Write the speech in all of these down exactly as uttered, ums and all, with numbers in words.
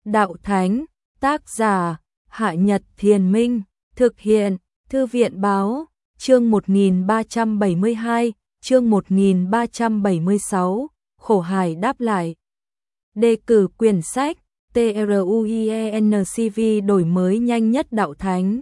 Đạo Thánh, tác giả, Hạ Nhật Thiền Minh, thực hiện, Thư viện Báo, chương một nghìn ba trăm bảy mươi hai, chương một nghìn ba trăm bảy mươi sáu, Khổ Hải đáp lại. Đề cử quyển sách, TRUIENCV đổi mới nhanh nhất Đạo Thánh.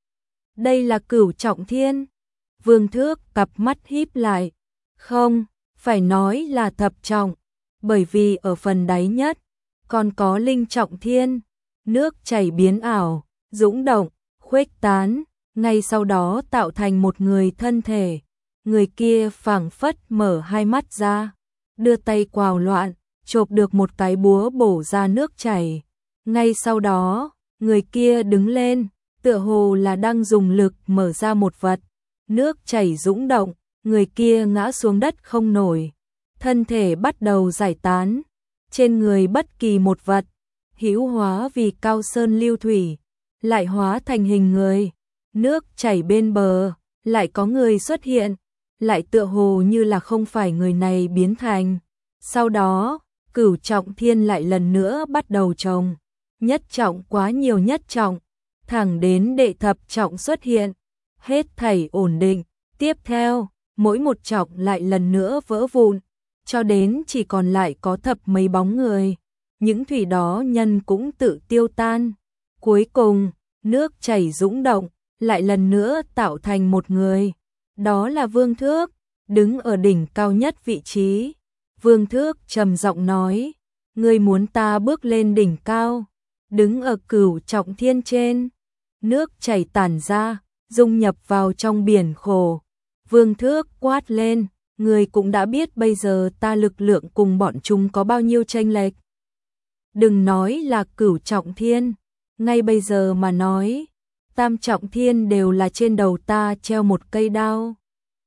Đây là Cửu Trọng Thiên. Vương Thước cặp mắt híp lại. Không, phải nói là thập trọng, bởi vì ở phần đáy nhất, còn có Linh Trọng Thiên. Nước chảy biến ảo, dũng động, khuếch tán, ngay sau đó tạo thành một người thân thể. Người kia phảng phất mở hai mắt ra, đưa tay quào loạn, chộp được một cái búa bổ ra nước chảy. Ngay sau đó, người kia đứng lên, tựa hồ là đang dùng lực mở ra một vật. Nước chảy dũng động, người kia ngã xuống đất không nổi. Thân thể bắt đầu giải tán. Trên người bất kỳ một vật, hữu hóa vì cao sơn lưu thủy, lại hóa thành hình người. Nước chảy bên bờ, lại có người xuất hiện, lại tựa hồ như là không phải người này biến thành. Sau đó, Cửu Trọng Thiên lại lần nữa bắt đầu trồng. Nhất trọng quá nhiều nhất trọng, thẳng đến đệ thập trọng xuất hiện. Hết thảy ổn định, tiếp theo, mỗi một trọng lại lần nữa vỡ vụn, cho đến chỉ còn lại có thập mấy bóng người. Những thủy đó nhân cũng tự tiêu tan. Cuối cùng, nước chảy dũng động, lại lần nữa tạo thành một người. Đó là Vương Thước, đứng ở đỉnh cao nhất vị trí. Vương Thước trầm giọng nói, ngươi muốn ta bước lên đỉnh cao, đứng ở Cửu Trọng Thiên trên. Nước chảy tản ra, dung nhập vào trong biển khổ. Vương Thước quát lên, ngươi cũng đã biết bây giờ ta lực lượng cùng bọn chúng có bao nhiêu chênh lệch. Đừng nói là Cửu Trọng Thiên, ngay bây giờ mà nói, Tam Trọng Thiên đều là trên đầu ta treo một cây đao.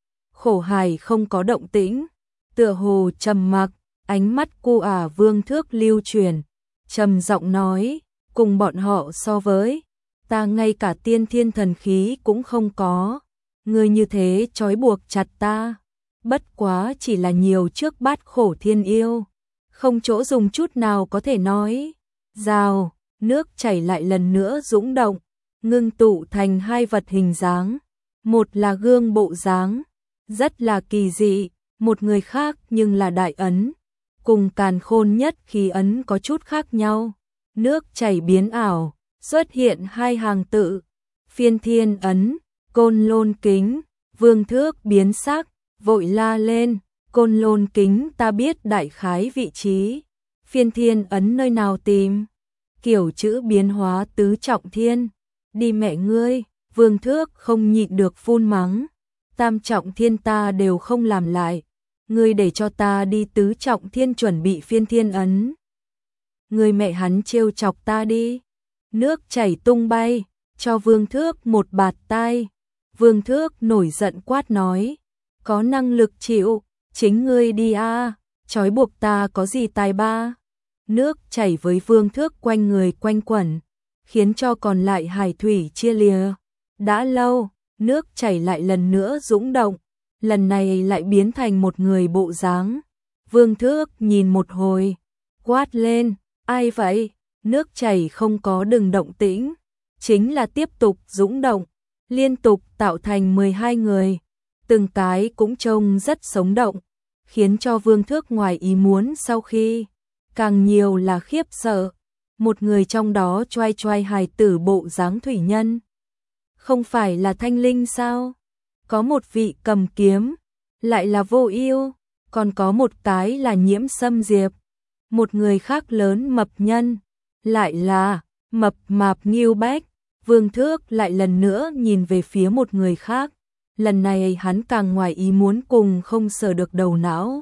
Khổ Hải không có động tĩnh, tựa hồ trầm mặc, ánh mắt cu ả Vương Thước lưu chuyển, trầm giọng nói, cùng bọn họ so với, ta ngay cả tiên thiên thần khí cũng không có. Ngươi như thế trói buộc chặt ta, bất quá chỉ là nhiều trước bát khổ thiên yêu, không chỗ dùng chút nào có thể nói. Rào, nước chảy lại lần nữa dũng động, ngưng tụ thành hai vật hình dáng. Một là gương bộ dáng, rất là kỳ dị, một người khác nhưng là đại ấn, cùng càn khôn nhất khí ấn có chút khác nhau. Nước chảy biến ảo, xuất hiện hai hàng tự, phiên thiên ấn, côn lôn kính. Vương Thước biến sắc, vội la lên, côn lôn kính ta biết đại khái vị trí, phiên thiên ấn nơi nào tìm. Kiểu chữ biến hóa tứ trọng thiên, đi mẹ ngươi. Vương Thước không nhịn được phun mắng, tam trọng thiên ta đều không làm lại, ngươi để cho ta đi tứ trọng thiên chuẩn bị phiên thiên ấn. Ngươi mẹ hắn trêu chọc ta đi. Nước chảy tung bay, cho Vương Thước một bạt tai. Vương Thước nổi giận quát nói, có năng lực chịu, chính ngươi đi a, trói buộc ta có gì tài ba. Nước chảy với Vương Thước quanh người quanh quẩn, khiến cho còn lại hải thủy chia lìa. Đã lâu, nước chảy lại lần nữa dũng động, lần này lại biến thành một người bộ dáng. Vương Thước nhìn một hồi, quát lên, ai vậy? Nước chảy không có đừng động tĩnh, chính là tiếp tục dũng động, liên tục tạo thành mười hai người, từng cái cũng trông rất sống động, khiến cho Vương Thước ngoài ý muốn sau khi, càng nhiều là khiếp sợ. Một người trong đó choai choai hài tử bộ dáng thủy nhân. Không phải là Thanh Linh sao? Có một vị cầm kiếm, lại là Vô Ưu, còn có một cái là Nhiễm Sâm Diệp. Một người khác lớn mập nhân, lại là mập mạp Ngưu Bách. Vương Thước lại lần nữa nhìn về phía một người khác, lần này hắn càng ngoài ý muốn cùng không sờ được đầu não.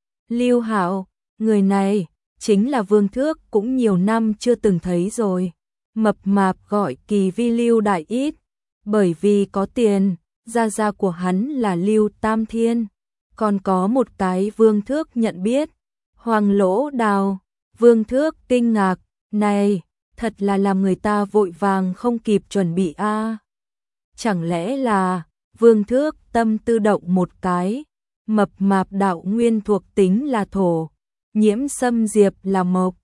Lưu Hạo, người này chính là Vương Thước cũng nhiều năm chưa từng thấy rồi. Mập mạp gọi kỳ vi Lưu Đại Ít, bởi vì có tiền, gia gia của hắn là Lưu Tam Thiên. Còn có một cái Vương Thước nhận biết, Hoàng Lỗ Đào. Vương Thước kinh ngạc, này, thật là làm người ta vội vàng không kịp chuẩn bị a. À. Chẳng lẽ là, Vương Thước tâm tư động một cái, mập mạp đạo nguyên thuộc tính là thổ, Nhiễm Sâm Diệp là mộc,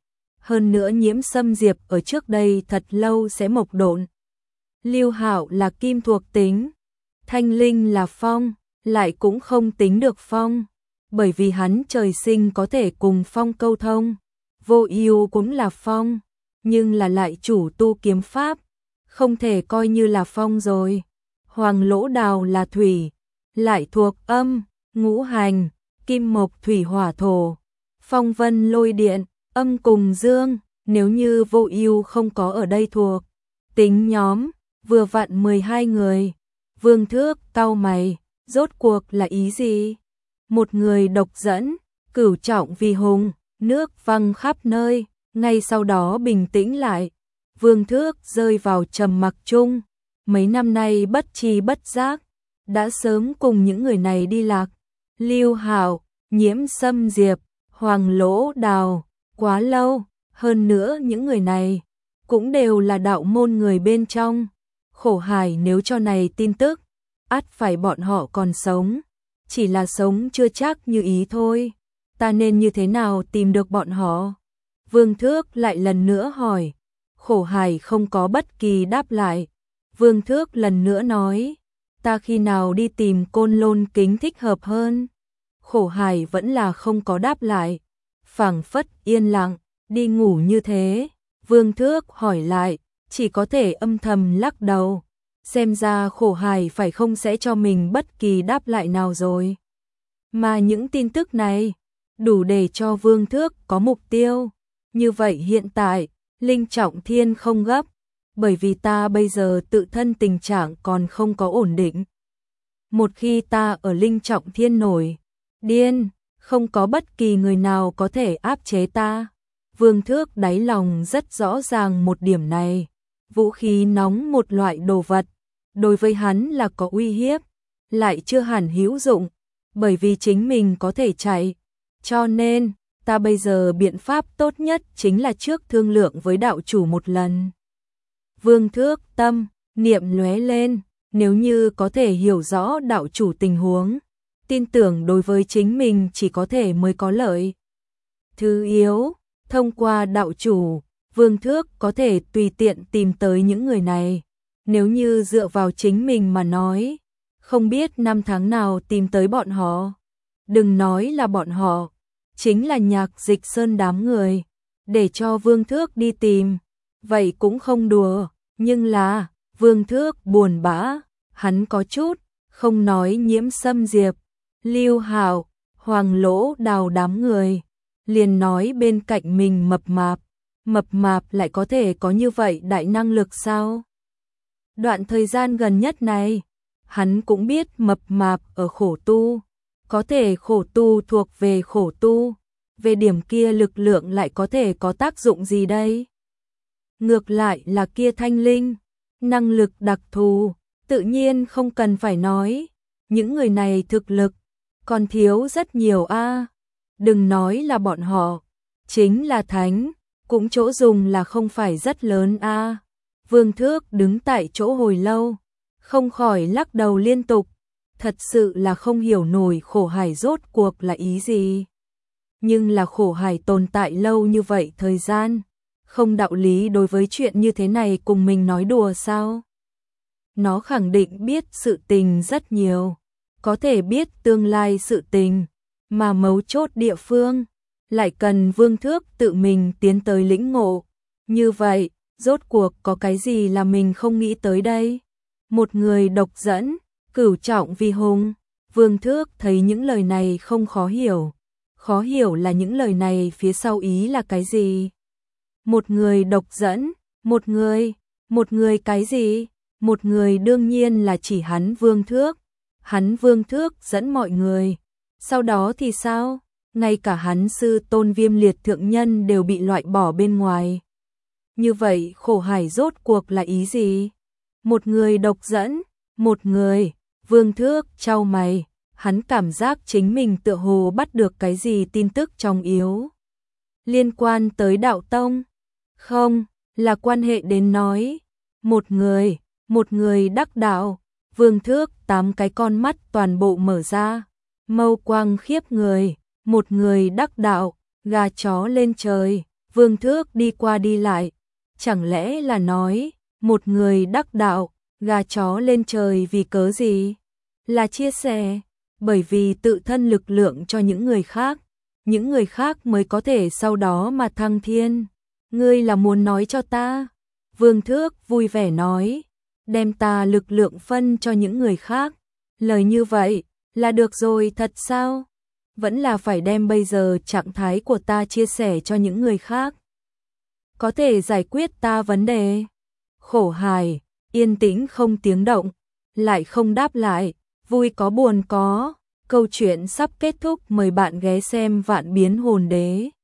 hơn nữa Nhiễm Sâm Diệp ở trước đây thật lâu sẽ mộc độn. Lưu Hạo là kim thuộc tính, Thanh Linh là phong, lại cũng không tính được phong, bởi vì hắn trời sinh có thể cùng phong câu thông. Vô Ưu cũng là phong, nhưng là lại chủ tu kiếm pháp, không thể coi như là phong rồi. Hoàng Lỗ Đào là thủy, lại thuộc âm, ngũ hành, kim mộc thủy hỏa thổ. Phong Vân lôi điện, âm cùng dương, nếu như Vô Ưu không có ở đây thuộc tính nhóm, vừa vặn mười hai người. Vương Thước cau mày, rốt cuộc là ý gì? Một người độc dẫn, cửu trọng vì hùng, nước văng khắp nơi, ngay sau đó bình tĩnh lại. Vương Thước rơi vào trầm mặc chung, mấy năm nay bất tri bất giác, đã sớm cùng những người này đi lạc. Lưu Hạo, Nhiễm Sâm Diệp, Hoàng Lỗ Đào, quá lâu, hơn nữa những người này cũng đều là đạo môn người bên trong. Khổ Hải nếu cho này tin tức, ắt phải bọn họ còn sống, chỉ là sống chưa chắc như ý thôi. Ta nên như thế nào tìm được bọn họ? Vương Thước lại lần nữa hỏi. Khổ Hải không có bất kỳ đáp lại. Vương Thước lần nữa nói, ta khi nào đi tìm Côn Lôn Kính thích hợp hơn? Khổ Hải vẫn là không có đáp lại, phảng phất yên lặng, đi ngủ như thế. Vương Thước hỏi lại, chỉ có thể âm thầm lắc đầu. Xem ra Khổ Hải phải không sẽ cho mình bất kỳ đáp lại nào rồi. Mà những tin tức này đủ để cho Vương Thước có mục tiêu. Như vậy hiện tại, Linh Trọng Thiên không gấp, bởi vì ta bây giờ tự thân tình trạng còn không có ổn định. Một khi ta ở Linh Trọng Thiên nổi điên, không có bất kỳ người nào có thể áp chế ta. Vương Thước đáy lòng rất rõ ràng một điểm này. Vũ khí nóng một loại đồ vật, đối với hắn là có uy hiếp, lại chưa hẳn hữu dụng, bởi vì chính mình có thể chạy. Cho nên, ta bây giờ biện pháp tốt nhất chính là trước thương lượng với đạo chủ một lần. Vương Thước tâm, niệm lóe lên, nếu như có thể hiểu rõ đạo chủ tình huống, tin tưởng đối với chính mình chỉ có thể mới có lợi. Thứ yếu, thông qua đạo chủ, Vương Thước có thể tùy tiện tìm tới những người này. Nếu như dựa vào chính mình mà nói, không biết năm tháng nào tìm tới bọn họ. Đừng nói là bọn họ, chính là Nhạc Dịch Sơn đám người, để cho Vương Thước đi tìm, vậy cũng không đùa. Nhưng là, Vương Thước buồn bã, hắn có chút, không nói Nhiễm Sâm Diệp, Lưu Hạo, Hoàng Lỗ Đào đám người, liền nói bên cạnh mình mập mạp. Mập mạp lại có thể có như vậy đại năng lực sao? Đoạn thời gian gần nhất này, hắn cũng biết mập mạp ở khổ tu, có thể khổ tu thuộc về khổ tu, về điểm kia lực lượng lại có thể có tác dụng gì đây? Ngược lại là kia Thanh Linh, năng lực đặc thù, tự nhiên không cần phải nói, những người này thực lực còn thiếu rất nhiều a. Đừng nói là bọn họ, chính là thánh, cũng chỗ dùng là không phải rất lớn a. Vương Thước đứng tại chỗ hồi lâu, không khỏi lắc đầu liên tục, thật sự là không hiểu nổi Khổ Hải rốt cuộc là ý gì. Nhưng là Khổ Hải tồn tại lâu như vậy thời gian, không đạo lý đối với chuyện như thế này cùng mình nói đùa sao? Nó khẳng định biết sự tình rất nhiều, có thể biết tương lai sự tình, mà mấu chốt địa phương lại cần Vương Thước tự mình tiến tới lĩnh ngộ. Như vậy, rốt cuộc có cái gì là mình không nghĩ tới đây? Một người độc dẫn, cửu trọng vì hùng. Vương Thước thấy những lời này không khó hiểu. Khó hiểu là những lời này phía sau ý là cái gì? Một người độc dẫn, một người, một người cái gì? Một người đương nhiên là chỉ hắn Vương Thước. Hắn Vương Thước dẫn mọi người. Sau đó thì sao? Ngay cả hắn sư Tôn Viêm Liệt thượng nhân đều bị loại bỏ bên ngoài. Như vậy Khổ Hải rốt cuộc là ý gì? Một người độc dẫn, một người. Vương Thước chau mày, hắn cảm giác chính mình tựa hồ bắt được cái gì tin tức trọng yếu. Liên quan tới đạo tông? Không, là quan hệ đến nói. Một người, một người đắc đạo. Vương Thước tám cái con mắt toàn bộ mở ra, mâu quang khiếp người. Một người đắc đạo, gà chó lên trời. Vương Thước đi qua đi lại, chẳng lẽ là nói, một người đắc đạo, gà chó lên trời vì cớ gì? Là chia sẻ, bởi vì tự thân lực lượng cho những người khác, những người khác mới có thể sau đó mà thăng thiên. Ngươi là muốn nói cho ta? Vương Thước vui vẻ nói, đem ta lực lượng phân cho những người khác. Lời như vậy, là được rồi thật sao? Vẫn là phải đem bây giờ trạng thái của ta chia sẻ cho những người khác. Có thể giải quyết ta vấn đề. Khổ hài, yên tĩnh không tiếng động, lại không đáp lại, vui có buồn có. Câu chuyện sắp kết thúc, mời bạn ghé xem Vạn Biến Hồn Đế.